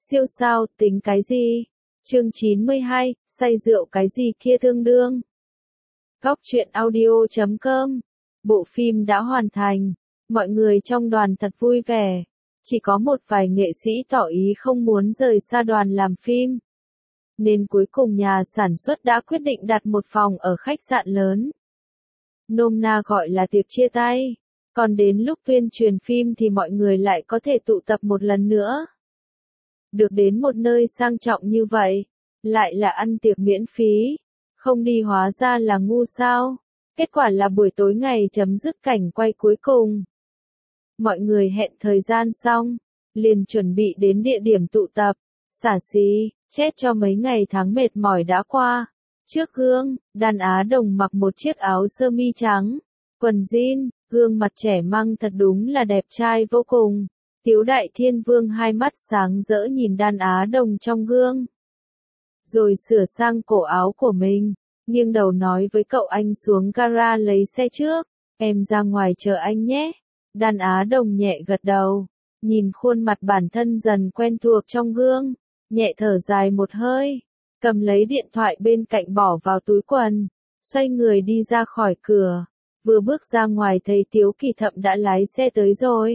Siêu sao, tính cái gì? Chương 92, say rượu cái gì kia tương đương. Góc truyện audio.com. Bộ phim đã hoàn thành. Mọi người trong đoàn thật vui vẻ. Chỉ có một vài nghệ sĩ tỏ ý không muốn rời xa đoàn làm phim. Nên cuối cùng nhà sản xuất đã quyết định đặt một phòng ở khách sạn lớn. Nôm na gọi là tiệc chia tay. Còn đến lúc tuyên truyền phim thì mọi người lại có thể tụ tập một lần nữa. Được đến một nơi sang trọng như vậy, lại là ăn tiệc miễn phí, không đi hóa ra là ngu sao. Kết quả là buổi tối ngày chấm dứt cảnh quay cuối cùng. Mọi người hẹn thời gian xong, liền chuẩn bị đến địa điểm tụ tập, xả xí, chết cho mấy ngày tháng mệt mỏi đã qua. Trước gương, đàn Á Đồng mặc một chiếc áo sơ mi trắng, quần jean, gương mặt trẻ măng thật đúng là đẹp trai vô cùng. Tiếu Đại Thiên Vương hai mắt sáng rỡ nhìn đàn Á Đồng trong gương. Rồi sửa sang cổ áo của mình, nghiêng đầu nói với cậu anh xuống gara lấy xe trước, em ra ngoài chờ anh nhé. Đàn Á Đồng nhẹ gật đầu, nhìn khuôn mặt bản thân dần quen thuộc trong gương, nhẹ thở dài một hơi, cầm lấy điện thoại bên cạnh bỏ vào túi quần, xoay người đi ra khỏi cửa. Vừa bước ra ngoài thấy Tiếu Kỳ Thậm đã lái xe tới rồi.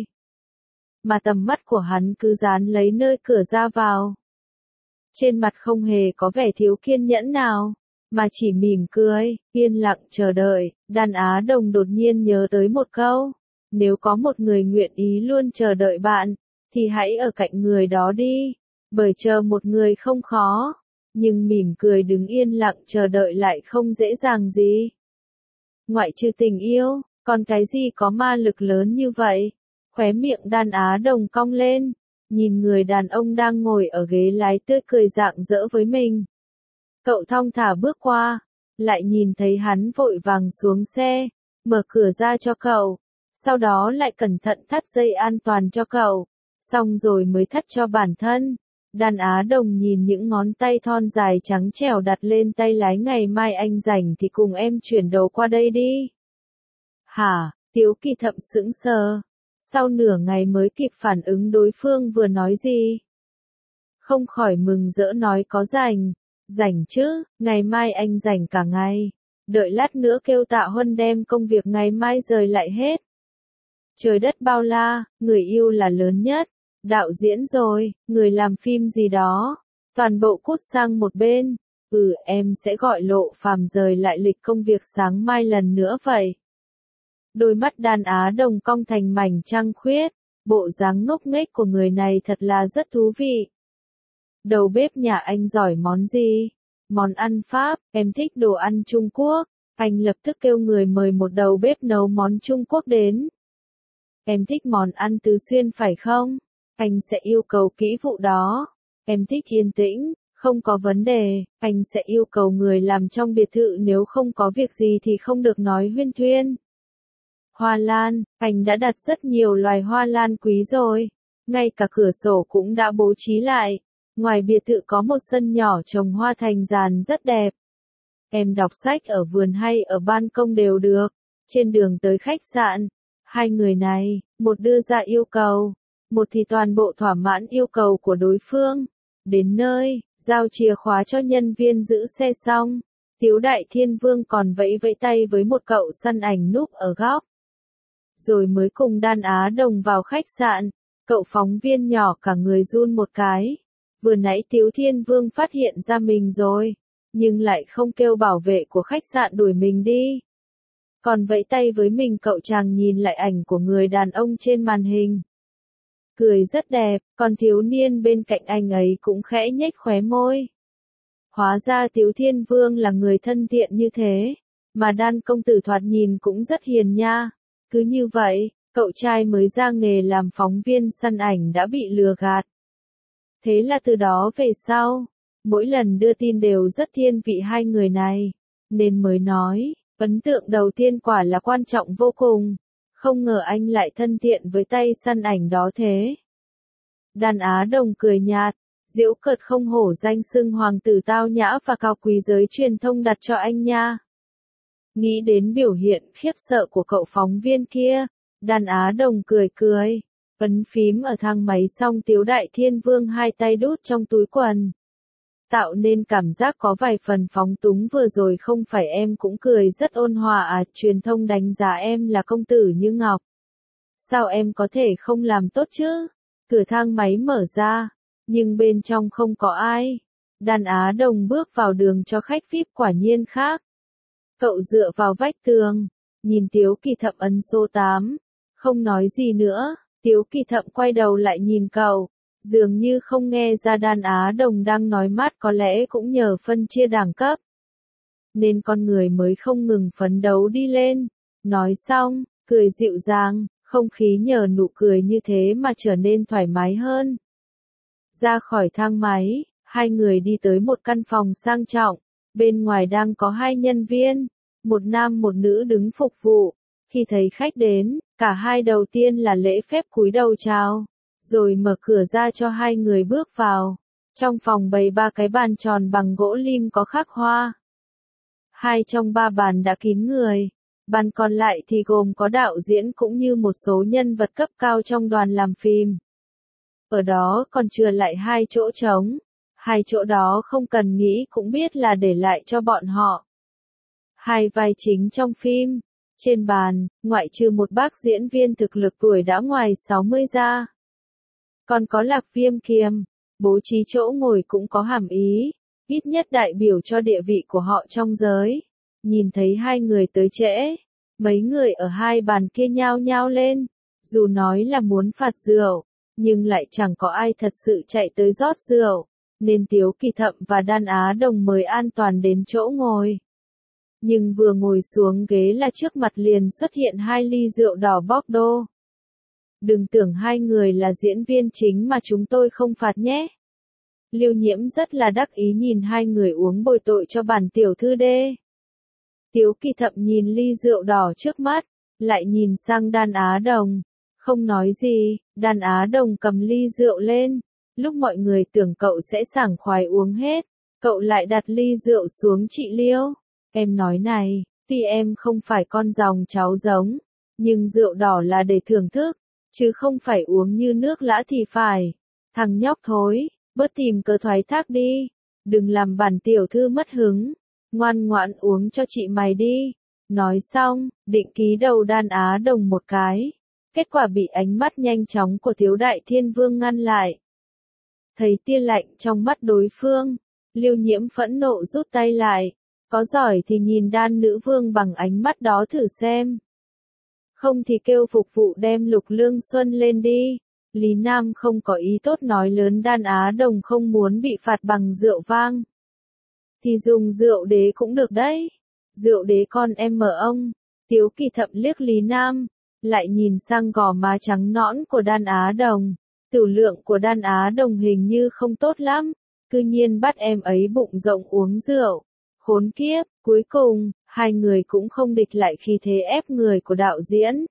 Mà tầm mắt của hắn cứ dán lấy nơi cửa ra vào. Trên mặt không hề có vẻ thiếu kiên nhẫn nào, mà chỉ mỉm cười, yên lặng chờ đợi. Đàn Á Đồng đột nhiên nhớ tới một câu, nếu có một người nguyện ý luôn chờ đợi bạn, thì hãy ở cạnh người đó đi, bởi chờ một người không khó, nhưng mỉm cười đứng yên lặng chờ đợi lại không dễ dàng gì. Ngoại trừ tình yêu, còn cái gì có ma lực lớn như vậy? Khóe miệng đàn Á Đồng cong lên, nhìn người đàn ông đang ngồi ở ghế lái tươi cười rạng rỡ với mình. Cậu thong thả bước qua, lại nhìn thấy hắn vội vàng xuống xe, mở cửa ra cho cậu, sau đó lại cẩn thận thắt dây an toàn cho cậu, xong rồi mới thắt cho bản thân. Đàn Á Đồng nhìn những ngón tay thon dài trắng trẻo đặt lên tay lái, ngày mai anh rảnh thì cùng em chuyển đồ qua đây đi. Hả? Tiếu Kỳ Thậm sững sờ. Sau nửa ngày mới kịp phản ứng đối phương vừa nói gì. Không khỏi mừng rỡ nói có rảnh. Rảnh chứ, ngày mai anh rảnh cả ngày. Đợi lát nữa kêu Tạ Huân đem công việc ngày mai rời lại hết. Trời đất bao la, người yêu là lớn nhất. Đạo diễn rồi, người làm phim gì đó. Toàn bộ cút sang một bên. Em sẽ gọi Lộ Phàm rời lại lịch công việc sáng mai lần nữa vậy. Đôi mắt đàn Á Đồng cong thành mảnh trăng khuyết, bộ dáng ngốc nghếch của người này thật là rất thú vị. Đầu bếp nhà anh giỏi món gì? Món ăn Pháp, em thích đồ ăn Trung Quốc. Anh lập tức kêu người mời một đầu bếp nấu món Trung Quốc đến. Em thích món ăn Tứ Xuyên phải không? Anh sẽ yêu cầu kỹ vụ đó. Em thích yên tĩnh, không có vấn đề, anh sẽ yêu cầu người làm trong biệt thự, nếu không có việc gì thì không được nói huyên thuyên. Hoa lan, anh đã đặt rất nhiều loài hoa lan quý rồi. Ngay cả cửa sổ cũng đã bố trí lại. Ngoài biệt thự có một sân nhỏ trồng hoa thành giàn rất đẹp. Em đọc sách ở vườn hay ở ban công đều được. Trên đường tới khách sạn, hai người này, một đưa ra yêu cầu, một thì toàn bộ thỏa mãn yêu cầu của đối phương. Đến nơi, giao chìa khóa cho nhân viên giữ xe xong, Tiếu Đại Thiên Vương còn vẫy vẫy tay với một cậu săn ảnh núp ở góc. Rồi mới cùng đàn Á Đồng vào khách sạn. Cậu phóng viên nhỏ cả người run một cái. Vừa nãy Tiếu Thiên Vương phát hiện ra mình rồi, nhưng lại không kêu bảo vệ của khách sạn đuổi mình đi. Còn vẫy tay với mình. Cậu chàng nhìn lại ảnh của người đàn ông trên màn hình. Cười rất đẹp, còn thiếu niên bên cạnh anh ấy cũng khẽ nhếch khóe môi. Hóa ra Tiếu Thiên Vương là người thân thiện như thế, mà đan công tử thoạt nhìn cũng rất hiền nha. Cứ như vậy, cậu trai mới ra nghề làm phóng viên săn ảnh đã bị lừa gạt. Thế là từ đó về sau, mỗi lần đưa tin đều rất thiên vị hai người này, nên mới nói, ấn tượng đầu tiên quả là quan trọng vô cùng. Không ngờ anh lại thân thiện với tay săn ảnh đó thế. Đàn Á Đồng cười nhạt, giễu cợt không hổ danh xưng hoàng tử tao nhã và cao quý giới truyền thông đặt cho anh nha. Nghĩ đến biểu hiện khiếp sợ của cậu phóng viên kia, đàn Á Đồng cười cười. Ấn phím ở thang máy xong Tiếu Đại Thiên Vương hai tay đút trong túi quần. Tạo nên cảm giác có vài phần phóng túng vừa rồi không phải em cũng cười rất ôn hòa à, truyền thông đánh giá em là công tử như ngọc. Sao em có thể không làm tốt chứ? Cửa thang máy mở ra, nhưng bên trong không có ai. Đàn Á Đồng bước vào đường cho khách VIP quả nhiên khác. Cậu dựa vào vách tường, nhìn Tiếu Kỳ Thậm ấn số 8, không nói gì nữa. Tiếu Kỳ Thậm quay đầu lại nhìn cậu, dường như không nghe ra Đàn Á Đồng đang nói mát, có lẽ cũng nhờ phân chia đẳng cấp. Nên con người mới không ngừng phấn đấu đi lên. Nói xong, cười dịu dàng, không khí nhờ nụ cười như thế mà trở nên thoải mái hơn. Ra khỏi thang máy, hai người đi tới một căn phòng sang trọng, bên ngoài đang có hai nhân viên, một nam một nữ đứng phục vụ. Khi thấy khách đến, cả hai đầu tiên là lễ phép cúi đầu chào, rồi mở cửa ra cho hai người bước vào. Trong phòng bày ba cái bàn tròn bằng gỗ lim có khắc hoa. Hai trong ba bàn đã kín người, bàn còn lại thì gồm có đạo diễn cũng như một số nhân vật cấp cao trong đoàn làm phim. Ở đó còn chừa lại hai chỗ trống, hai chỗ đó không cần nghĩ cũng biết là để lại cho bọn họ. Hai vai chính trong phim, trên bàn, ngoại trừ một bác diễn viên thực lực tuổi đã ngoài 60 ra. Còn có Lạc Viêm Kiềm, bố trí chỗ ngồi cũng có hàm ý, ít nhất đại biểu cho địa vị của họ trong giới. Nhìn thấy hai người tới trễ, mấy người ở hai bàn kia nhao nhao lên, dù nói là muốn phạt rượu, nhưng lại chẳng có ai thật sự chạy tới rót rượu, nên Tiếu Kỳ Thậm và Đan Á Đồng mới an toàn đến chỗ ngồi. Nhưng vừa ngồi xuống ghế là trước mặt liền xuất hiện hai ly rượu đỏ Bordeaux. Đừng tưởng hai người là diễn viên chính mà chúng tôi không phạt nhé. Lưu Nhiễm rất là đắc ý nhìn hai người uống bồi tội cho bản tiểu thư đê. Tiếu Kỳ Thậm nhìn ly rượu đỏ trước mắt, lại nhìn sang Đan Á Đồng, không nói gì. Đan Á Đồng cầm ly rượu lên, lúc mọi người tưởng cậu sẽ sảng khoái uống hết, cậu lại đặt ly rượu xuống. Chị Liêu, em nói này, tuy em không phải con dòng cháu giống, nhưng rượu đỏ là để thưởng thức, chứ không phải uống như nước lã thì phải. Thằng nhóc thối, bớt tìm cớ thoái thác đi, đừng làm bản tiểu thư mất hứng, ngoan ngoãn uống cho chị mày đi. Nói xong, định ký đầu Đan Á Đồng một cái, kết quả bị ánh mắt nhanh chóng của Tiếu Đại Thiên Vương ngăn lại. Thấy tia lạnh trong mắt đối phương, Lưu Nhiễm phẫn nộ rút tay lại, có giỏi thì nhìn Đan nữ vương bằng ánh mắt đó thử xem. Không thì kêu phục vụ đem Lục Lương Xuân lên đi. Lý Nam không có ý tốt nói lớn Đan Á Đồng không muốn bị phạt bằng rượu vang. Thì dùng rượu đế cũng được đấy. Rượu đế con em mở ông. Tiếu Kỳ Thậm liếc Lý Nam, lại nhìn sang gò má trắng nõn của Đan Á Đồng. Tửu lượng của Đan Á Đồng hình như không tốt lắm, cư nhiên bắt em ấy bụng rộng uống rượu. Khốn kiếp, cuối cùng, hai người cũng không địch lại khi thế ép người của đạo diễn.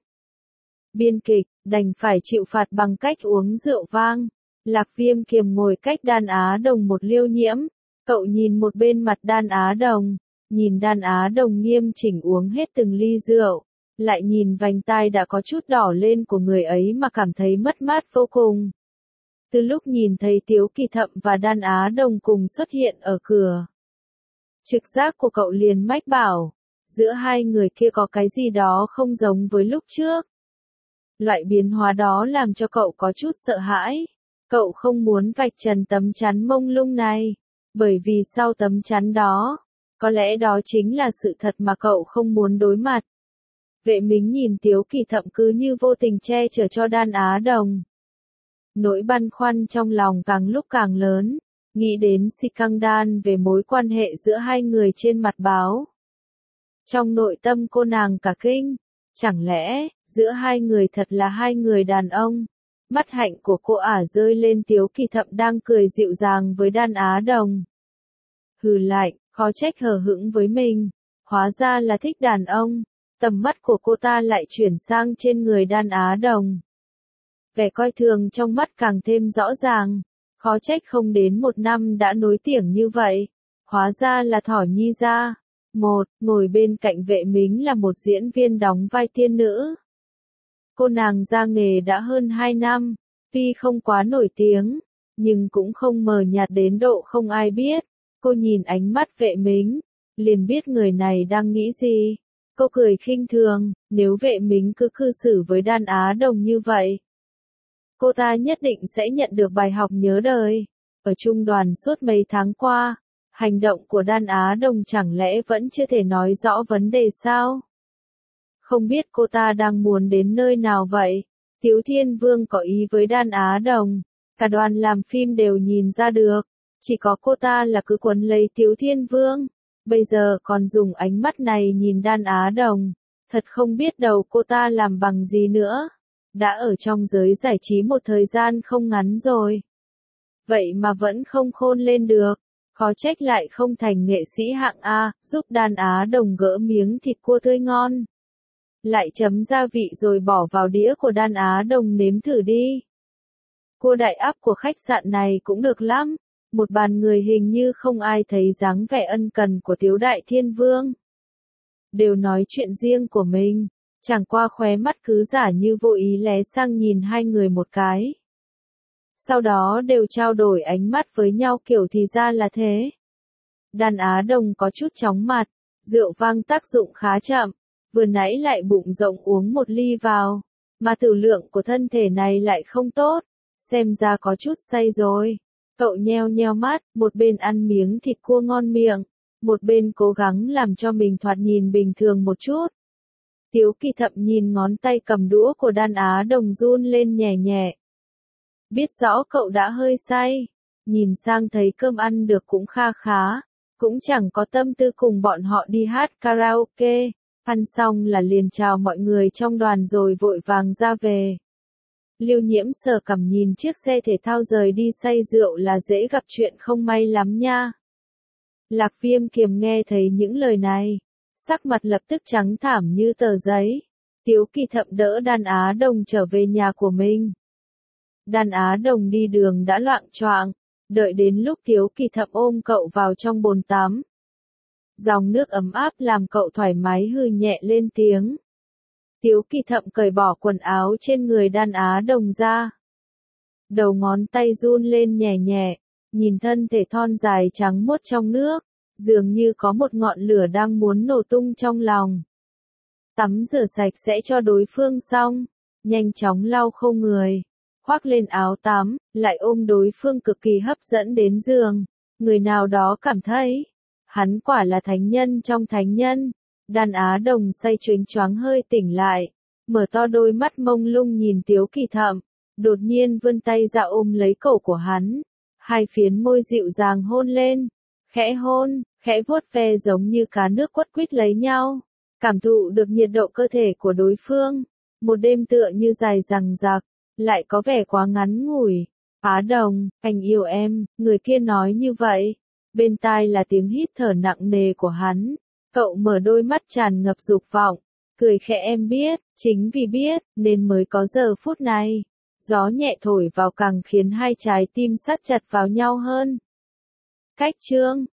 Biên kịch, đành phải chịu phạt bằng cách uống rượu vang. Lạc Viêm Kiềm ngồi cách Đan Á Đồng một Liêu Nhiễm. Cậu nhìn một bên mặt Đan Á Đồng, nhìn Đan Á Đồng nghiêm chỉnh uống hết từng ly rượu, lại nhìn vành tai đã có chút đỏ lên của người ấy mà cảm thấy mất mát vô cùng. Từ lúc nhìn thấy Tiếu Kỳ Thậm và Đan Á Đồng cùng xuất hiện ở cửa, trực giác của cậu liền mách bảo, giữa hai người kia có cái gì đó không giống với lúc trước. Loại biến hóa đó làm cho cậu có chút sợ hãi. Cậu không muốn vạch trần tấm chắn mông lung này, bởi vì sau tấm chắn đó, có lẽ đó chính là sự thật mà cậu không muốn đối mặt. Vệ Mính nhìn Tiếu Kỳ Thậm cứ như vô tình che chở cho Đan Á Đồng. Nỗi băn khoăn trong lòng càng lúc càng lớn, nghĩ đến scandal về mối quan hệ giữa hai người trên mặt báo. Trong nội tâm cô nàng cả kinh, chẳng lẽ, giữa hai người thật là hai người đàn ông? Mắt hạnh của cô ả rơi lên Tiếu Kỳ Thậm đang cười dịu dàng với Đan Á Đồng. Hừ lạnh, khó trách hờ hững với mình, hóa ra là thích đàn ông. Tầm mắt của cô ta lại chuyển sang trên người Đan Á Đồng. Vẻ coi thường trong mắt càng thêm rõ ràng, khó trách không đến một năm đã nối tiếng như vậy, hóa ra là Thỏ Nhi gia. Ngồi bên cạnh Vệ Mính là một diễn viên đóng vai tiên nữ. Cô nàng ra nghề đã hơn 2 năm, tuy không quá nổi tiếng, nhưng cũng không mờ nhạt đến độ không ai biết. Cô nhìn ánh mắt Vệ Mính, liền biết người này đang nghĩ gì. Cô cười khinh thường, nếu Vệ Mính cứ cư xử với Đan Á Đồng như vậy, cô ta nhất định sẽ nhận được bài học nhớ đời. Ở trung đoàn suốt mấy tháng qua, hành động của Đan Á Đồng chẳng lẽ vẫn chưa thể nói rõ vấn đề sao? Không biết cô ta đang muốn đến nơi nào vậy? Tiếu Thiên Vương có ý với Đan Á Đồng, cả đoàn làm phim đều nhìn ra được, chỉ có cô ta là cứ quấn lấy Tiếu Thiên Vương, bây giờ còn dùng ánh mắt này nhìn Đan Á Đồng, thật không biết đầu cô ta làm bằng gì nữa. Đã ở trong giới giải trí một thời gian không ngắn rồi, vậy mà vẫn không khôn lên được, khó trách lại không thành nghệ sĩ hạng A, giúp Đan Á Đồng gỡ miếng thịt cua tươi ngon. Lại chấm gia vị rồi bỏ vào đĩa của Đan Á Đồng nếm thử đi. Cua đại áp của khách sạn này cũng được lắm, một bàn người hình như không ai thấy dáng vẻ ân cần của Tiếu Đại Thiên Vương. Đều nói chuyện riêng của mình, chẳng qua khóe mắt cứ giả như vô ý lé sang nhìn hai người một cái. Sau đó đều trao đổi ánh mắt với nhau kiểu thì ra là thế. Đan Á Đồng có chút chóng mặt, rượu vang tác dụng khá chậm, vừa nãy lại bụng rộng uống một ly vào, mà tử lượng của thân thể này lại không tốt, xem ra có chút say rồi. Cậu nheo nheo mắt, một bên ăn miếng thịt cua ngon miệng, một bên cố gắng làm cho mình thoạt nhìn bình thường một chút. Tiếu Kỳ Thậm nhìn ngón tay cầm đũa của Đan Á Đồng run lên nhẹ nhẹ. Biết rõ cậu đã hơi say, nhìn sang thấy cơm ăn được cũng kha khá, cũng chẳng có tâm tư cùng bọn họ đi hát karaoke, ăn xong là liền chào mọi người trong đoàn rồi vội vàng ra về. Lưu Nhiễm sờ cằm nhìn chiếc xe thể thao rời đi say rượu là dễ gặp chuyện không may lắm nha. Lạc Viêm Kiềm nghe thấy những lời này, sắc mặt lập tức trắng thảm như tờ giấy. Tiếu Kỳ Thậm đỡ Đan Á Đồng trở về nhà của mình. Đan Á Đồng đi đường đã loạng choạng, đợi đến lúc Tiếu Kỳ Thậm ôm cậu vào trong bồn tắm. Dòng nước ấm áp làm cậu thoải mái hừ nhẹ lên tiếng. Tiếu Kỳ Thậm cởi bỏ quần áo trên người Đan Á Đồng ra. Đầu ngón tay run lên nhẹ nhẹ, nhìn thân thể thon dài trắng muốt trong nước, dường như có một ngọn lửa đang muốn nổ tung trong lòng. Tắm rửa sạch sẽ cho đối phương xong, nhanh chóng lau khô người, khoác lên áo tắm, lại ôm đối phương cực kỳ hấp dẫn đến giường. Người nào đó cảm thấy, hắn quả là thánh nhân trong thánh nhân. Đan Á Đồng say choáng choáng hơi tỉnh lại, mở to đôi mắt mông lung nhìn Tiếu Kỳ Thậm, đột nhiên vươn tay ra ôm lấy cổ của hắn, hai phiến môi dịu dàng hôn lên, hôn, khẽ vuốt ve giống như cá nước quất quýt lấy nhau, cảm thụ được nhiệt độ cơ thể của đối phương. Một đêm tựa như dài dằng dặc, lại có vẻ quá ngắn ngủi. Á Đồng, anh yêu em, người kia nói như vậy. Bên tai là tiếng hít thở nặng nề của hắn. Cậu mở đôi mắt tràn ngập dục vọng, cười khẽ em biết, chính vì biết, nên mới có giờ phút này. Gió nhẹ thổi vào càng khiến hai trái tim sát chặt vào nhau hơn. Cách chương